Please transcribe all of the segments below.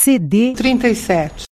CD 37,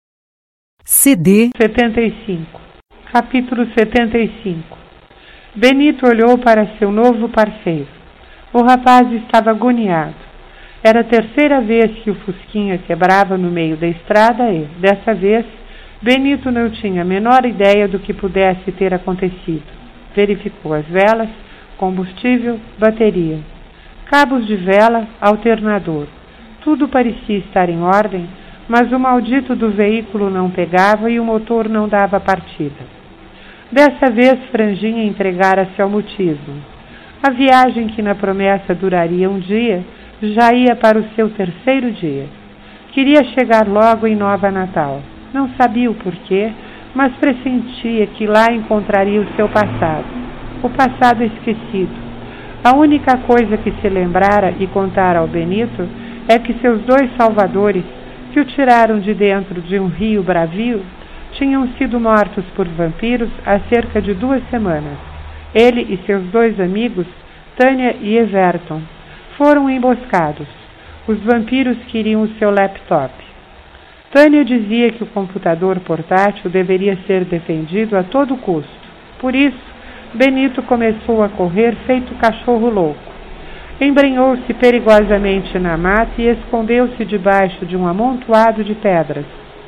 CD 75. Capítulo 75. Benito olhou para seu novo parceiro. O rapaz estava agoniado. Era a terceira vez que o Fusquinha quebrava no meio da estrada e, dessa vez, Benito não tinha a menor ideia do que pudesse ter acontecido. Verificou as velas, combustível, bateria, cabos de vela, alternador. Tudo parecia estar em ordem, mas o maldito do veículo não pegava e o motor não dava partida. Dessa vez, Franjinha entregara-se ao mutismo. A viagem, que na promessa duraria um dia, já ia para o seu terceiro dia. Queria chegar logo em Nova Natal. Não sabia o porquê, mas pressentia que lá encontraria o seu passado. O passado esquecido. A única coisa que se lembrara e contara ao Benito é que seus dois salvadores, que o tiraram de dentro de um rio bravio, tinham sido mortos por vampiros há cerca de 2 semanas. Ele e seus 2 amigos, Tânia e Everton, foram emboscados. Os vampiros queriam o seu laptop. Tânia dizia que o computador portátil deveria ser defendido a todo custo. Por isso, Benito começou a correr feito cachorro louco. Embrenhou-se perigosamente na mata e escondeu-se debaixo de um amontoado de pedras.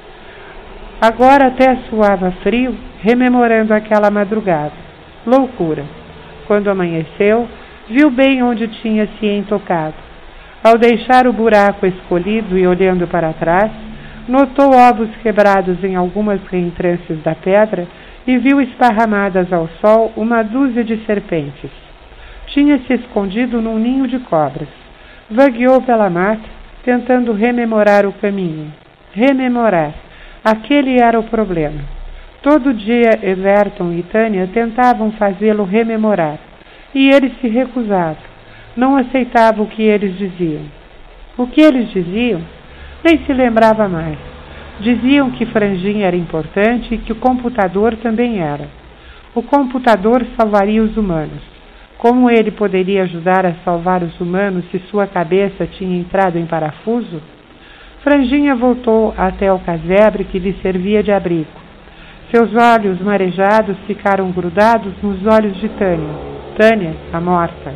Agora até suava frio, rememorando aquela madrugada. Loucura. Quando amanheceu, viu bem onde tinha se entocado. Ao deixar o buraco escolhido e olhando para trás, notou ovos quebrados em algumas reentrâncias da pedra e viu esparramadas ao sol uma dúzia de serpentes. Tinha se escondido num ninho de cobras. Vagueou pela mata, tentando rememorar o caminho. Rememorar. Aquele era o problema. Todo dia Everton e Tânia tentavam fazê-lo rememorar, e ele se recusava. Não aceitava o que eles diziam. O que eles diziam? Nem se lembrava mais. Diziam que Franjinha era importante e que o computador também era. O computador salvaria os humanos. Como ele poderia ajudar a salvar os humanos se sua cabeça tinha entrado em parafuso? Franjinha voltou até o casebre que lhe servia de abrigo. Seus olhos marejados ficaram grudados nos olhos de Tânia. Tânia, a morta.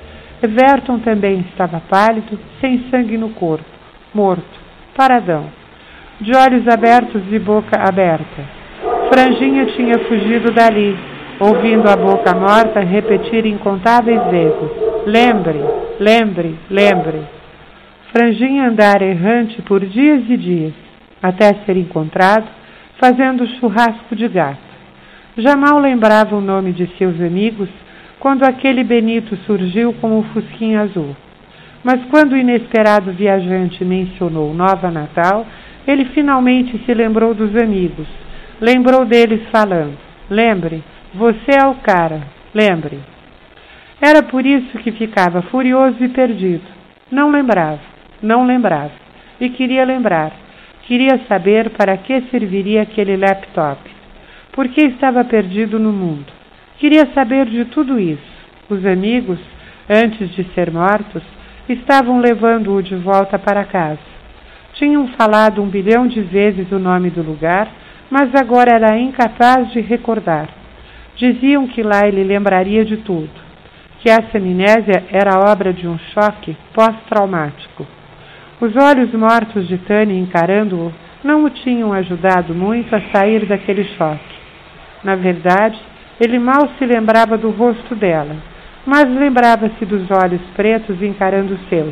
Everton também estava pálido, sem sangue no corpo, morto, paradão, de olhos abertos e boca aberta. Franjinha tinha fugido dali, ouvindo a boca morta repetir incontáveis vezes: lembre, lembre, lembre. Franjinha andara errante por dias e dias, até ser encontrado, fazendo churrasco de gato. Já mal lembrava o nome de seus amigos, quando aquele Benito surgiu com o Fusquinha azul. Mas quando o inesperado viajante mencionou Nova Natal, ele finalmente se lembrou dos amigos. Lembrou deles falando: lembre, você é o cara, lembre. Era por isso que ficava furioso e perdido. Não lembrava, não lembrava. E queria lembrar. Queria saber para que serviria aquele laptop. Por que estava perdido no mundo. Queria saber de tudo isso. Os amigos, antes de ser mortos, estavam levando-o de volta para casa. Tinham falado 1 bilhão de vezes o nome do lugar, mas agora era incapaz de recordar. Diziam que lá ele lembraria de tudo, que essa amnésia era obra de um choque pós-traumático. Os olhos mortos de Tânia encarando-o não o tinham ajudado muito a sair daquele choque. Na verdade, ele mal se lembrava do rosto dela, mas lembrava-se dos olhos pretos encarando os seus.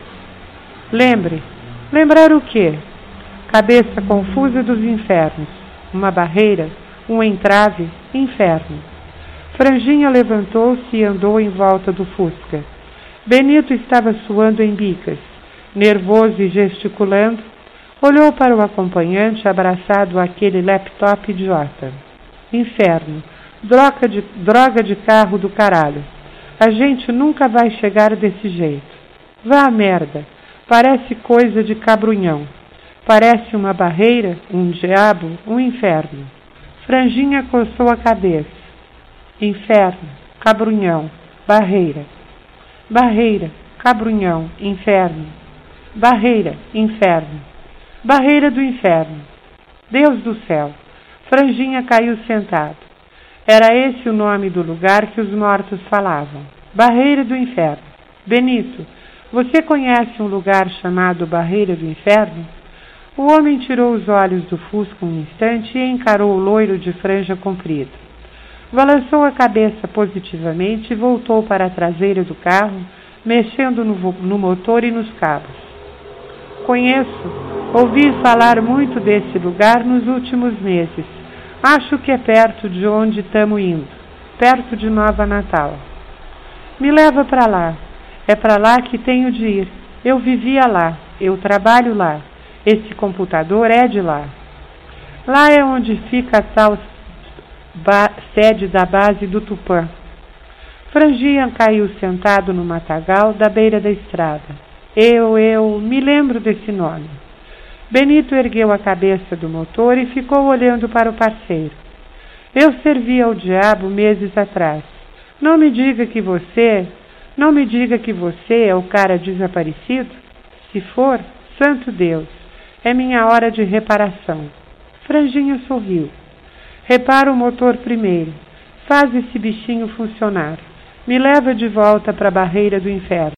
Lembre. Lembrar o quê? Cabeça confusa dos infernos. Uma barreira, um entrave, inferno. Franjinha levantou-se e andou em volta do Fusca. Benito estava suando em bicas, nervoso e gesticulando. Olhou para o acompanhante abraçado àquele laptop idiota. Inferno. Droga de carro do caralho. A gente nunca vai chegar desse jeito. Vá à merda. Parece coisa de cabrunhão. Parece uma barreira, um diabo, um inferno. Franjinha coçou a cabeça. Inferno, cabrunhão, barreira. Barreira, cabrunhão, inferno. Barreira, inferno. Barreira do inferno. Deus do céu. Franjinha caiu sentado. Era esse o nome do lugar que os mortos falavam. Barreira do inferno. Benito, você conhece um lugar chamado Barreira do Inferno? O homem tirou os olhos do fusco um instante e encarou o loiro de franja comprida. Balançou a cabeça positivamente e voltou para a traseira do carro, mexendo no motor e nos cabos. Conheço, ouvi falar muito desse lugar nos últimos meses. Acho que é perto de onde estamos indo, perto de Nova Natal. Me leva para lá. É para lá que tenho de ir. Eu vivia lá, eu trabalho lá. Esse computador é de lá. Lá é onde fica a tal sede da base do Tupã. Franjinha caiu sentado no matagal da beira da estrada. Eu me lembro desse nome. Benito ergueu a cabeça do motor e ficou olhando para o parceiro. Eu servi ao diabo meses atrás. Não me diga que você é o cara desaparecido? Se for, santo Deus, é minha hora de reparação. Franjinha sorriu. Repara o motor primeiro. Faz esse bichinho funcionar. Me leva de volta para a Barreira do Inferno.